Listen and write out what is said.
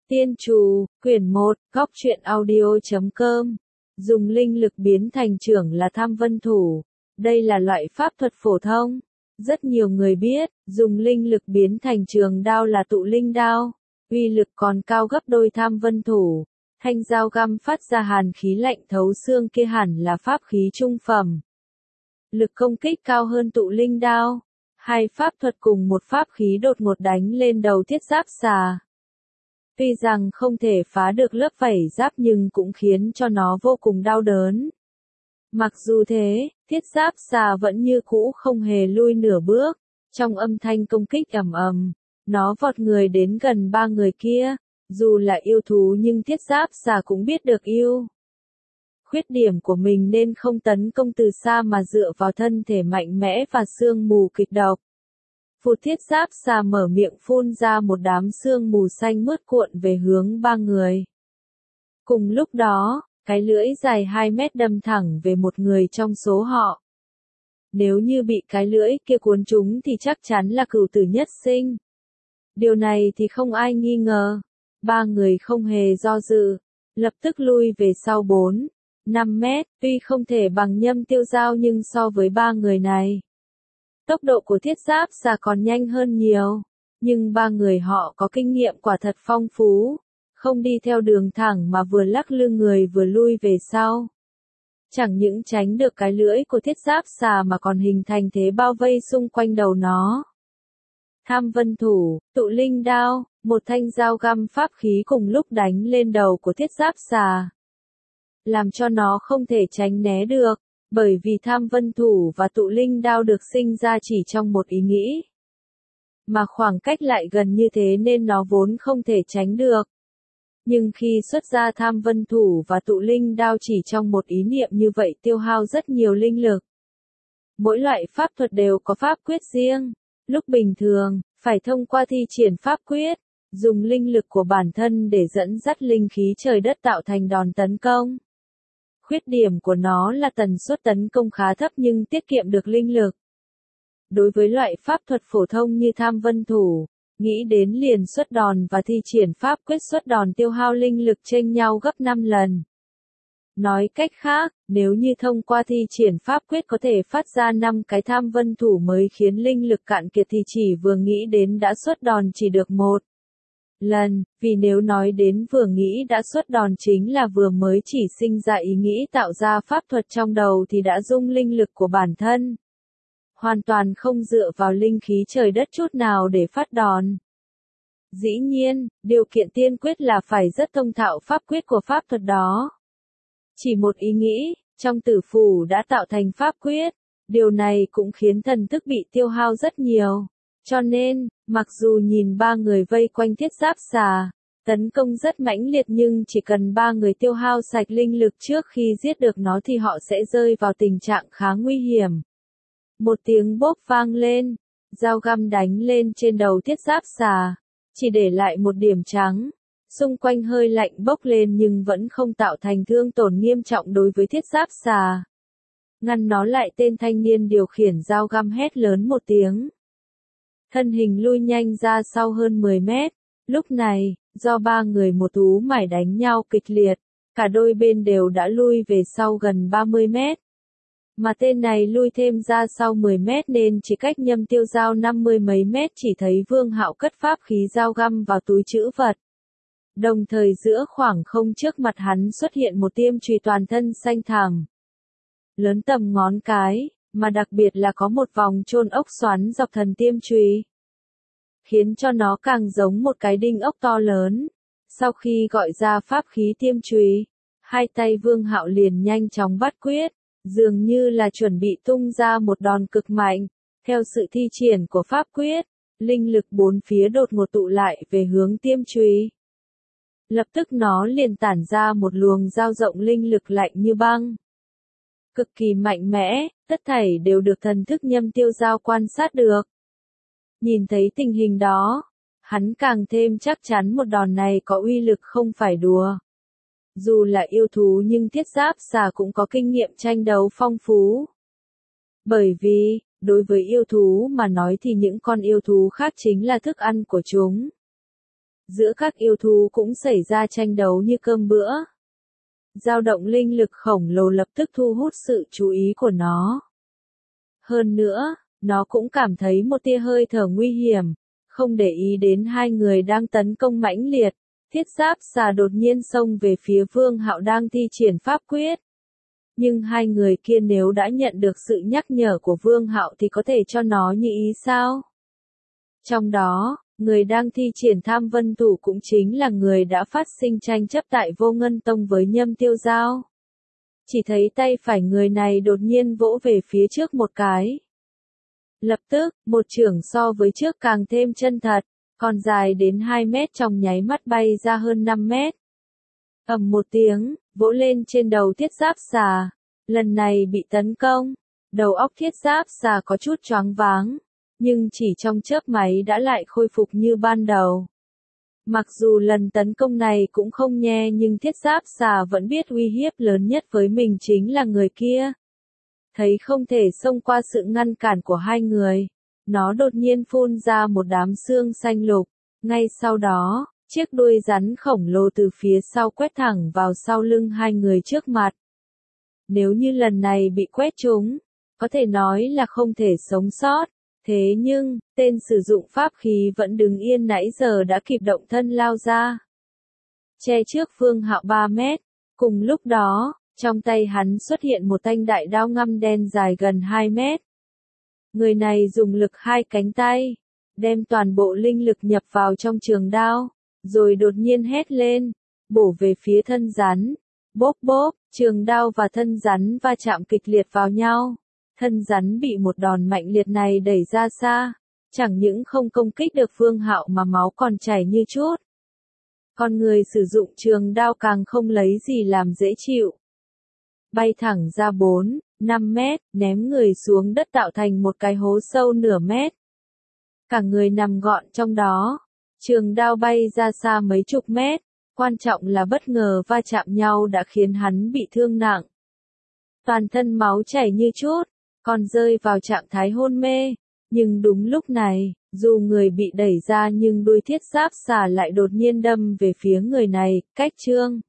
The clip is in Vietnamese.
Tiên Trù, quyển 1, góc truyện audio.com. Dùng linh lực biến thành trưởng là Tham Vân Thủ. Đây là loại pháp thuật phổ thông. Rất nhiều người biết, dùng linh lực biến thành trường đao là Tụ Linh Đao. Uy lực còn cao gấp đôi Tham Vân Thủ. Thanh dao găm phát ra hàn khí lạnh thấu xương kia hẳn là pháp khí trung phẩm. Lực công kích cao hơn Tụ Linh Đao. Hai pháp thuật cùng một pháp khí đột ngột đánh lên đầu Thiết Giáp Xà. Tuy rằng không thể phá được lớp vảy giáp nhưng cũng khiến cho nó vô cùng đau đớn. Mặc dù thế, Thiết Giáp Xà vẫn như cũ không hề lui nửa bước. Trong âm thanh công kích ầm ầm, nó vọt người đến gần ba người kia. Dù là yêu thú nhưng Thiết Giáp Xà cũng biết được yêu khuyết điểm của mình nên không tấn công từ xa mà dựa vào thân thể mạnh mẽ và sương mù kịch độc. Phụt, Thiết Giáp Xà mở miệng phun ra một đám sương mù xanh mướt cuộn về hướng ba người. Cùng lúc đó, cái lưỡi dài 2 mét đâm thẳng về một người trong số họ. Nếu như bị cái lưỡi kia cuốn trúng thì chắc chắn là cửu tử nhất sinh. Điều này thì không ai nghi ngờ. Ba người không hề do dự, lập tức lui về sau 4-5 mét, tuy không thể bằng Nhâm Tiêu Giao nhưng so với ba người này, tốc độ của Thiết Giáp Xà còn nhanh hơn nhiều, nhưng ba người họ có kinh nghiệm quả thật phong phú, không đi theo đường thẳng mà vừa lắc lư người vừa lui về sau. Chẳng những tránh được cái lưỡi của Thiết Giáp Xà mà còn hình thành thế bao vây xung quanh đầu nó. Tham Vân Thủ, Tụ Linh Đao, một thanh dao găm pháp khí cùng lúc đánh lên đầu của Thiết Giáp Xà, làm cho nó không thể tránh né được. Bởi vì Tham Vân Thủ và Tụ Linh Đao được sinh ra chỉ trong một ý nghĩ, mà khoảng cách lại gần như thế nên nó vốn không thể tránh được. Nhưng khi xuất ra Tham Vân Thủ và Tụ Linh Đao chỉ trong một ý niệm như vậy tiêu hao rất nhiều linh lực. Mỗi loại pháp thuật đều có pháp quyết riêng. Lúc bình thường, phải thông qua thi triển pháp quyết, dùng linh lực của bản thân để dẫn dắt linh khí trời đất tạo thành đòn tấn công. Khuyết điểm của nó là tần suất tấn công khá thấp nhưng tiết kiệm được linh lực. Đối với loại pháp thuật phổ thông như Tham Vân Thủ, nghĩ đến liền xuất đòn và thi triển pháp quyết xuất đòn tiêu hao linh lực chênh nhau gấp 5 lần. Nói cách khác, nếu như thông qua thi triển pháp quyết có thể phát ra 5 cái Tham Vân Thủ mới khiến linh lực cạn kiệt thì chỉ vừa nghĩ đến đã xuất đòn chỉ được 1 lần, vì nếu nói đến vừa nghĩ đã xuất đòn chính là vừa mới chỉ sinh ra ý nghĩ tạo ra pháp thuật trong đầu thì đã dung linh lực của bản thân. Hoàn toàn không dựa vào linh khí trời đất chút nào để phát đòn. Dĩ nhiên, điều kiện tiên quyết là phải rất thông thạo pháp quyết của pháp thuật đó. Chỉ một ý nghĩ, trong tử phủ đã tạo thành pháp quyết, điều này cũng khiến thần thức bị tiêu hao rất nhiều. Cho nên, mặc dù nhìn ba người vây quanh Thiết Giáp Xà, tấn công rất mãnh liệt nhưng chỉ cần ba người tiêu hao sạch linh lực trước khi giết được nó thì họ sẽ rơi vào tình trạng khá nguy hiểm. Một tiếng bốp vang lên, dao găm đánh lên trên đầu Thiết Giáp Xà, chỉ để lại một điểm trắng. Xung quanh hơi lạnh bốc lên nhưng vẫn không tạo thành thương tổn nghiêm trọng đối với Thiết Giáp Xà. Ngăn nó lại, tên thanh niên điều khiển dao găm hét lớn một tiếng. Thân hình lui nhanh ra sau hơn 10 mét. Lúc này, do ba người một thú mải đánh nhau kịch liệt, cả đôi bên đều đã lui về sau gần 30 mét. Mà tên này lui thêm ra sau 10 mét nên chỉ cách Nhâm Tiêu Giao 50 mấy mét chỉ thấy Vương Hạo cất pháp khí dao găm vào túi trữ vật. Đồng thời giữa khoảng không trước mặt hắn xuất hiện một tiêm chùy toàn thân xanh thẳm, lớn tầm ngón cái, mà đặc biệt là có một vòng chôn ốc xoắn dọc thân tiêm chùy, khiến cho nó càng giống một cái đinh ốc to lớn. Sau khi gọi ra pháp khí tiêm chùy, hai tay Vương Hạo liền nhanh chóng bắt quyết, dường như là chuẩn bị tung ra một đòn cực mạnh. Theo sự thi triển của pháp quyết, linh lực bốn phía đột ngột tụ lại về hướng tiêm chùy. Lập tức nó liền tản ra một luồng dao rộng linh lực lạnh như băng, cực kỳ mạnh mẽ, tất thảy đều được thần thức Nhâm Tiêu Giao quan sát được. Nhìn thấy tình hình đó, hắn càng thêm chắc chắn một đòn này có uy lực không phải đùa. Dù là yêu thú nhưng Thiết Giáp Xà cũng có kinh nghiệm tranh đấu phong phú. Bởi vì, đối với yêu thú mà nói thì những con yêu thú khác chính là thức ăn của chúng. giữa các yêu thú cũng xảy ra tranh đấu như cơm bữa. Dao động linh lực khổng lồ lập tức thu hút sự chú ý của nó. Hơn nữa, nó cũng cảm thấy một tia hơi thở nguy hiểm, không để ý đến hai người đang tấn công mãnh liệt. Thiết giáp xà đột nhiên xông về phía Vương Hạo đang thi triển pháp quyết. Nhưng hai người kia nếu đã nhận được sự nhắc nhở của Vương Hạo thì có thể cho nó như ý sao? Trong đó, người đang thi triển Tham Vân Thủ cũng chính là người đã phát sinh tranh chấp tại Vô Ngân Tông với Nhâm Tiêu Giao. Chỉ thấy tay phải người này đột nhiên vỗ về phía trước một cái. Lập tức, một chưởng so với trước càng thêm chân thật, còn dài đến 2 mét trong nháy mắt bay ra hơn 5 mét. Ầm một tiếng, vỗ lên trên đầu thiết giáp xà. Lần này bị tấn công, đầu óc thiết giáp xà có chút choáng váng, nhưng chỉ trong chớp máy đã lại khôi phục như ban đầu. Mặc dù lần tấn công này cũng không nhẹ nhưng thiết giáp xà vẫn biết uy hiếp lớn nhất với mình chính là người kia. Thấy không thể xông qua sự ngăn cản của hai người, nó đột nhiên phun ra một đám xương xanh lục. Ngay sau đó, chiếc đuôi rắn khổng lồ từ phía sau quét thẳng vào sau lưng hai người trước mặt. Nếu như lần này bị quét trúng, có thể nói là không thể sống sót. Thế nhưng, tên sử dụng pháp khí vẫn đứng yên nãy giờ đã kịp động thân lao ra. Che trước Vương Hạo 3 mét. Cùng lúc đó, trong tay hắn xuất hiện một thanh đại đao ngăm đen dài gần 2 mét. Người này dùng lực hai cánh tay, đem toàn bộ linh lực nhập vào trong trường đao, rồi đột nhiên hét lên, bổ về phía thân rắn. Bốp bốp, trường đao và thân rắn va chạm kịch liệt vào nhau. Thân rắn bị một đòn mạnh liệt này đẩy ra xa, chẳng những không công kích được Vương Hạo mà máu còn chảy như chút. Con người sử dụng trường đao càng không lấy gì làm dễ chịu. Bay thẳng ra 4-5 mét, ném người xuống đất tạo thành một cái hố sâu nửa mét. Cả người nằm gọn trong đó, trường đao bay ra xa mấy chục mét, quan trọng là bất ngờ va chạm nhau đã khiến hắn bị thương nặng. Toàn thân máu chảy như chút, còn rơi vào trạng thái hôn mê. Nhưng đúng lúc này, dù người bị đẩy ra nhưng đuôi thiết giáp xà lại đột nhiên đâm về phía người này, cách Trương